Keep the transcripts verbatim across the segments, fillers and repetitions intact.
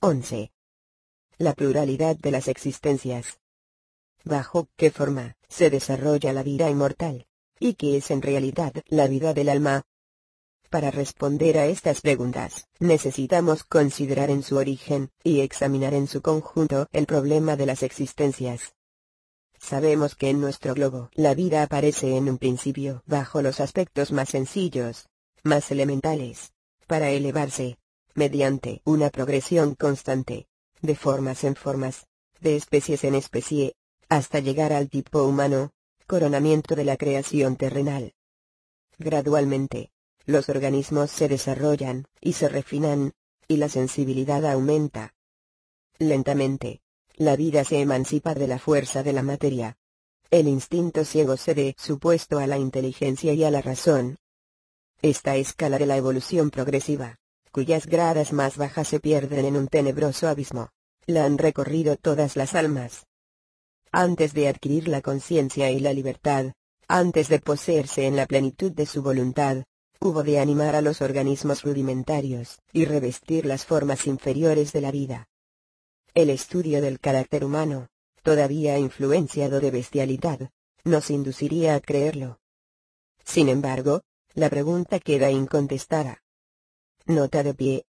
once. La pluralidad de las existencias. ¿Bajo qué forma se desarrolla la vida inmortal? ¿Y qué es en realidad la vida del alma? Para responder a estas preguntas, necesitamos considerar en su origen, y examinar en su conjunto el problema de las existencias. Sabemos que en nuestro globo la vida aparece en un principio bajo los aspectos más sencillos, más elementales, para elevarse, mediante una progresión constante, de formas en formas, de especies en especie, hasta llegar al tipo humano, coronamiento de la creación terrenal. Gradualmente, los organismos se desarrollan, y se refinan, y la sensibilidad aumenta. Lentamente, la vida se emancipa de la fuerza de la materia. El instinto ciego cede su puesto a la inteligencia y a la razón. Esta escala de la evolución progresiva, cuyas gradas más bajas se pierden en un tenebroso abismo, la han recorrido todas las almas. Antes de adquirir la conciencia y la libertad, antes de poseerse en la plenitud de su voluntad, hubo de animar a los organismos rudimentarios, y revestir las formas inferiores de la vida. El estudio del carácter humano, todavía influenciado de bestialidad, nos induciría a creerlo. Sin embargo, la pregunta queda incontestada. Nota de pie.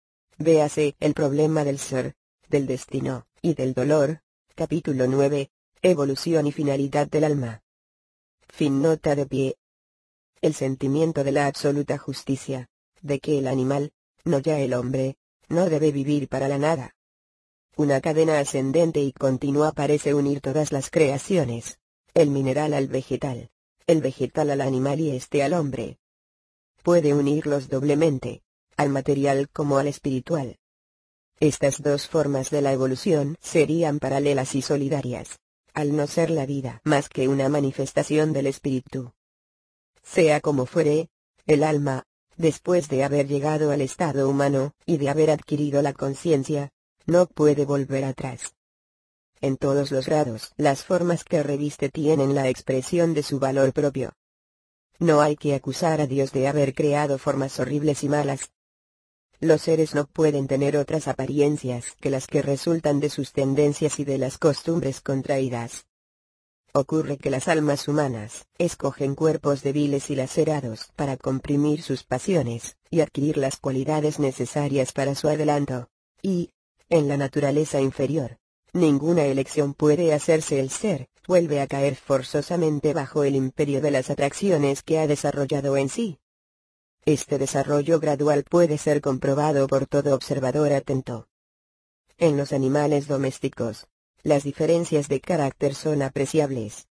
Véase el problema del ser, del destino, y del dolor, capítulo nueve, Evolución y finalidad del alma. Fin. Nota de pie. El sentimiento de la absoluta justicia, de que el animal, no ya el hombre, no debe vivir para la nada. Una cadena ascendente y continua parece unir todas las creaciones, el mineral al vegetal, el vegetal al animal y éste al hombre. Puede unirlos doblemente, al material como al espiritual. Estas dos formas de la evolución serían paralelas y solidarias, al no ser la vida más que una manifestación del espíritu. Sea como fuere, el alma, después de haber llegado al estado humano, y de haber adquirido la conciencia, no puede volver atrás. En todos los grados, las formas que reviste tienen la expresión de su valor propio. No hay que acusar a Dios de haber creado formas horribles y malas. Los seres no pueden tener otras apariencias que las que resultan de sus tendencias y de las costumbres contraídas. Ocurre que las almas humanas escogen cuerpos débiles y lacerados para comprimir sus pasiones, y adquirir las cualidades necesarias para su adelanto. Y, en la naturaleza inferior, ninguna elección puede hacerse. El ser vuelve a caer forzosamente bajo el imperio de las atracciones que ha desarrollado en sí. Este desarrollo gradual puede ser comprobado por todo observador atento. En los animales domésticos, las diferencias de carácter son apreciables.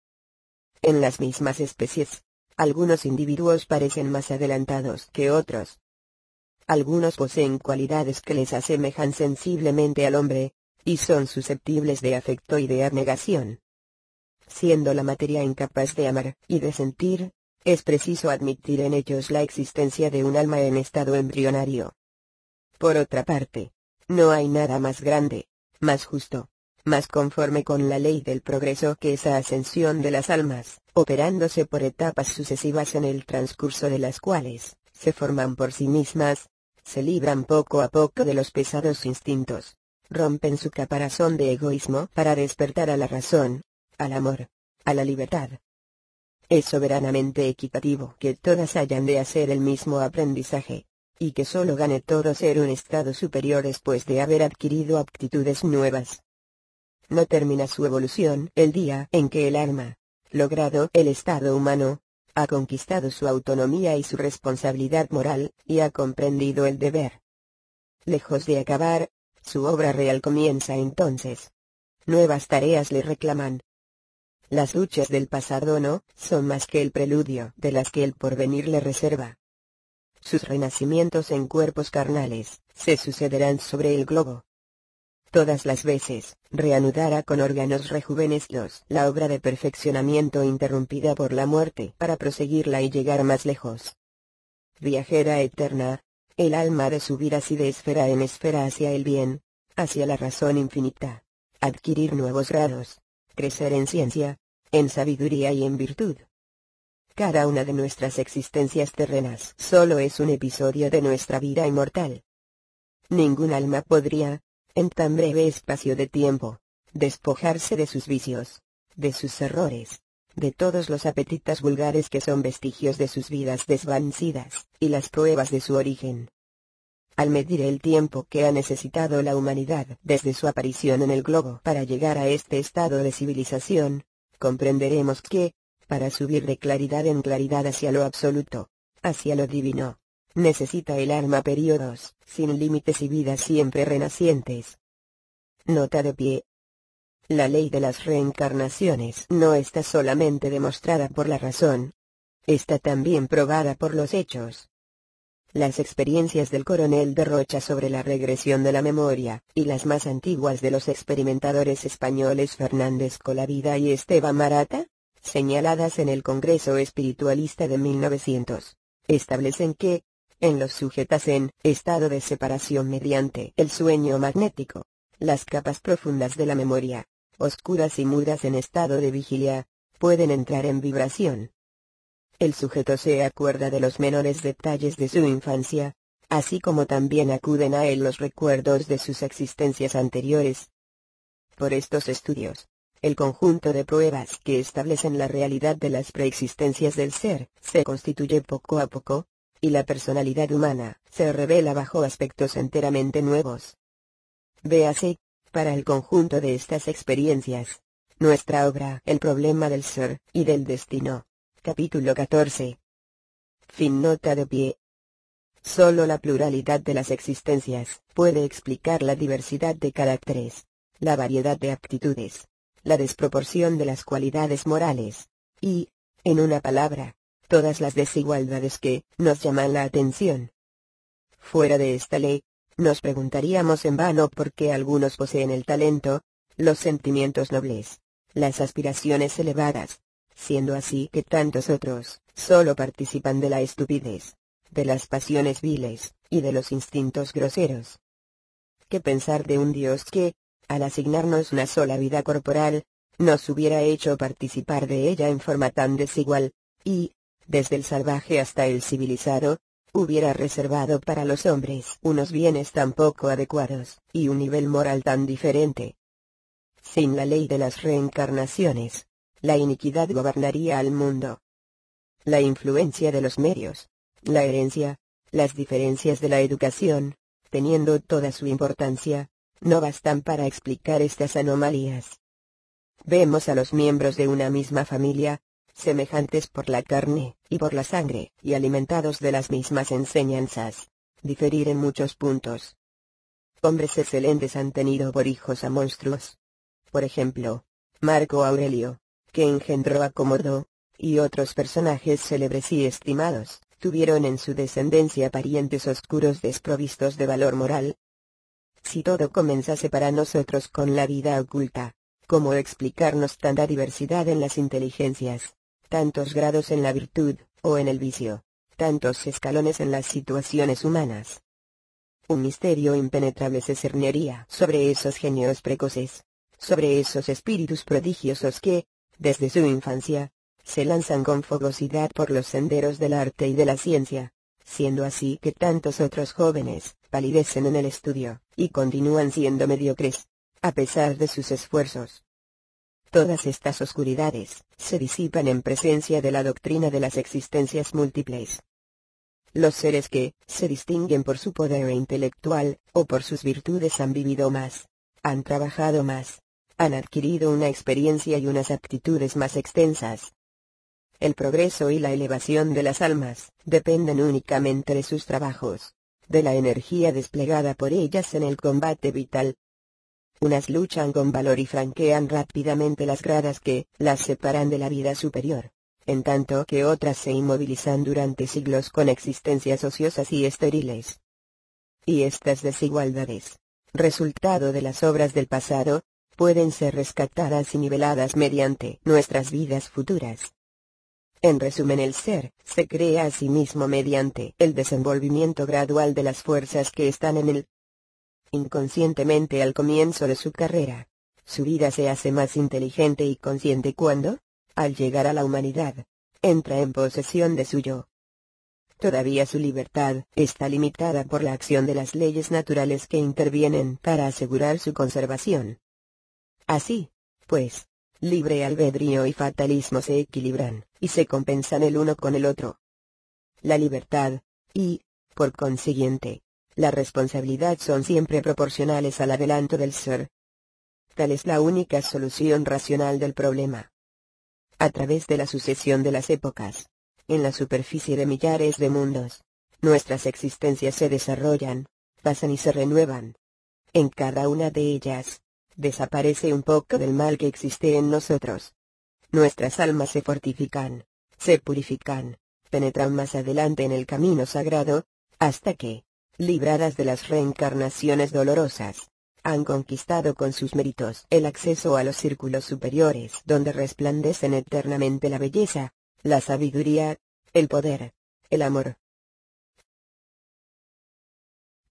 En las mismas especies, algunos individuos parecen más adelantados que otros. Algunos poseen cualidades que les asemejan sensiblemente al hombre, y son susceptibles de afecto y de abnegación. Siendo la materia incapaz de amar y de sentir, es preciso admitir en ellos la existencia de un alma en estado embrionario. Por otra parte, no hay nada más grande, más justo, más conforme con la ley del progreso que esa ascensión de las almas, operándose por etapas sucesivas en el transcurso de las cuales, se forman por sí mismas, se libran poco a poco de los pesados instintos, rompen su caparazón de egoísmo para despertar a la razón, al amor, a la libertad. Es soberanamente equitativo que todas hayan de hacer el mismo aprendizaje, y que solo gane todo ser un estado superior después de haber adquirido aptitudes nuevas. No termina su evolución el día en que el alma, logrado el estado humano, ha conquistado su autonomía y su responsabilidad moral, y ha comprendido el deber. Lejos de acabar, su obra real comienza entonces. Nuevas tareas le reclaman. Las luchas del pasado no son más que el preludio de las que el porvenir le reserva. Sus renacimientos en cuerpos carnales se sucederán sobre el globo. Todas las veces, reanudará con órganos rejuvenecidos la obra de perfeccionamiento interrumpida por la muerte para proseguirla y llegar más lejos. Viajera eterna, el alma ha de subir así de esfera en esfera hacia el bien, hacia la razón infinita, adquirir nuevos grados, crecer en ciencia, en sabiduría y en virtud. Cada una de nuestras existencias terrenas solo es un episodio de nuestra vida inmortal. Ningún alma podría, en tan breve espacio de tiempo, despojarse de sus vicios, de sus errores, de todos los apetitos vulgares que son vestigios de sus vidas desvanecidas, y las pruebas de su origen. Al medir el tiempo que ha necesitado la humanidad desde su aparición en el globo para llegar a este estado de civilización, comprenderemos que, para subir de claridad en claridad hacia lo absoluto, hacia lo divino, necesita el alma periodos sin límites y vidas siempre renacientes. Nota de pie. La ley de las reencarnaciones no está solamente demostrada por la razón. Está también probada por los hechos. Las experiencias del coronel de Rocha sobre la regresión de la memoria, y las más antiguas de los experimentadores españoles Fernández Colavida y Esteban Marata, señaladas en el Congreso Espiritualista de mil novecientos, establecen que, en los sujetos en estado de separación mediante el sueño magnético, las capas profundas de la memoria, oscuras y mudas en estado de vigilia, pueden entrar en vibración. El sujeto se acuerda de los menores detalles de su infancia, así como también acuden a él los recuerdos de sus existencias anteriores. Por estos estudios, el conjunto de pruebas que establecen la realidad de las preexistencias del ser, se constituye poco a poco, y la personalidad humana se revela bajo aspectos enteramente nuevos. Véase, para el conjunto de estas experiencias, nuestra obra El problema del ser y del destino. Capítulo catorce. Fin. Nota de pie. Solo la pluralidad de las existencias puede explicar la diversidad de caracteres, la variedad de aptitudes, la desproporción de las cualidades morales, y, en una palabra, todas las desigualdades que nos llaman la atención. Fuera de esta ley, nos preguntaríamos en vano por qué algunos poseen el talento, los sentimientos nobles, las aspiraciones elevadas, siendo así que tantos otros solo participan de la estupidez, de las pasiones viles, y de los instintos groseros. ¿Qué pensar de un Dios que, al asignarnos una sola vida corporal, nos hubiera hecho participar de ella en forma tan desigual, y, desde el salvaje hasta el civilizado, hubiera reservado para los hombres unos bienes tan poco adecuados, y un nivel moral tan diferente? Sin la ley de las reencarnaciones, la iniquidad gobernaría al mundo. La influencia de los medios, la herencia, las diferencias de la educación, teniendo toda su importancia, no bastan para explicar estas anomalías. Vemos a los miembros de una misma familia, semejantes por la carne y por la sangre, y alimentados de las mismas enseñanzas, diferir en muchos puntos. Hombres excelentes han tenido por hijos a monstruos. Por ejemplo, Marco Aurelio, que engendró a Cómodo, y otros personajes célebres y estimados, tuvieron en su descendencia parientes oscuros desprovistos de valor moral. Si todo comenzase para nosotros con la vida oculta, ¿cómo explicarnos tanta diversidad en las inteligencias, tantos grados en la virtud, o en el vicio, tantos escalones en las situaciones humanas? Un misterio impenetrable se cernería sobre esos genios precoces, sobre esos espíritus prodigiosos que, desde su infancia, se lanzan con fogosidad por los senderos del arte y de la ciencia, siendo así que tantos otros jóvenes palidecen en el estudio, y continúan siendo mediocres, a pesar de sus esfuerzos. Todas estas oscuridades se disipan en presencia de la doctrina de las existencias múltiples. Los seres que se distinguen por su poder intelectual, o por sus virtudes han vivido más, han trabajado más, han adquirido una experiencia y unas aptitudes más extensas. El progreso y la elevación de las almas dependen únicamente de sus trabajos, de la energía desplegada por ellas en el combate vital. Unas luchan con valor y franquean rápidamente las gradas que las separan de la vida superior, en tanto que otras se inmovilizan durante siglos con existencias ociosas y estériles. Y estas desigualdades, resultado de las obras del pasado, pueden ser rescatadas y niveladas mediante nuestras vidas futuras. En resumen, el ser se crea a sí mismo mediante el desenvolvimiento gradual de las fuerzas que están en él. Inconscientemente al comienzo de su carrera, su vida se hace más inteligente y consciente cuando, al llegar a la humanidad, entra en posesión de su yo. Todavía su libertad está limitada por la acción de las leyes naturales que intervienen para asegurar su conservación. Así, pues, libre albedrío y fatalismo se equilibran, y se compensan el uno con el otro. La libertad, y, por consiguiente, la responsabilidad son siempre proporcionales al adelanto del ser. Tal es la única solución racional del problema. A través de la sucesión de las épocas, en la superficie de millares de mundos, nuestras existencias se desarrollan, pasan y se renuevan. En cada una de ellas, desaparece un poco del mal que existe en nosotros. Nuestras almas se fortifican, se purifican, penetran más adelante en el camino sagrado, hasta que, libradas de las reencarnaciones dolorosas, han conquistado con sus méritos el acceso a los círculos superiores donde resplandecen eternamente la belleza, la sabiduría, el poder, el amor,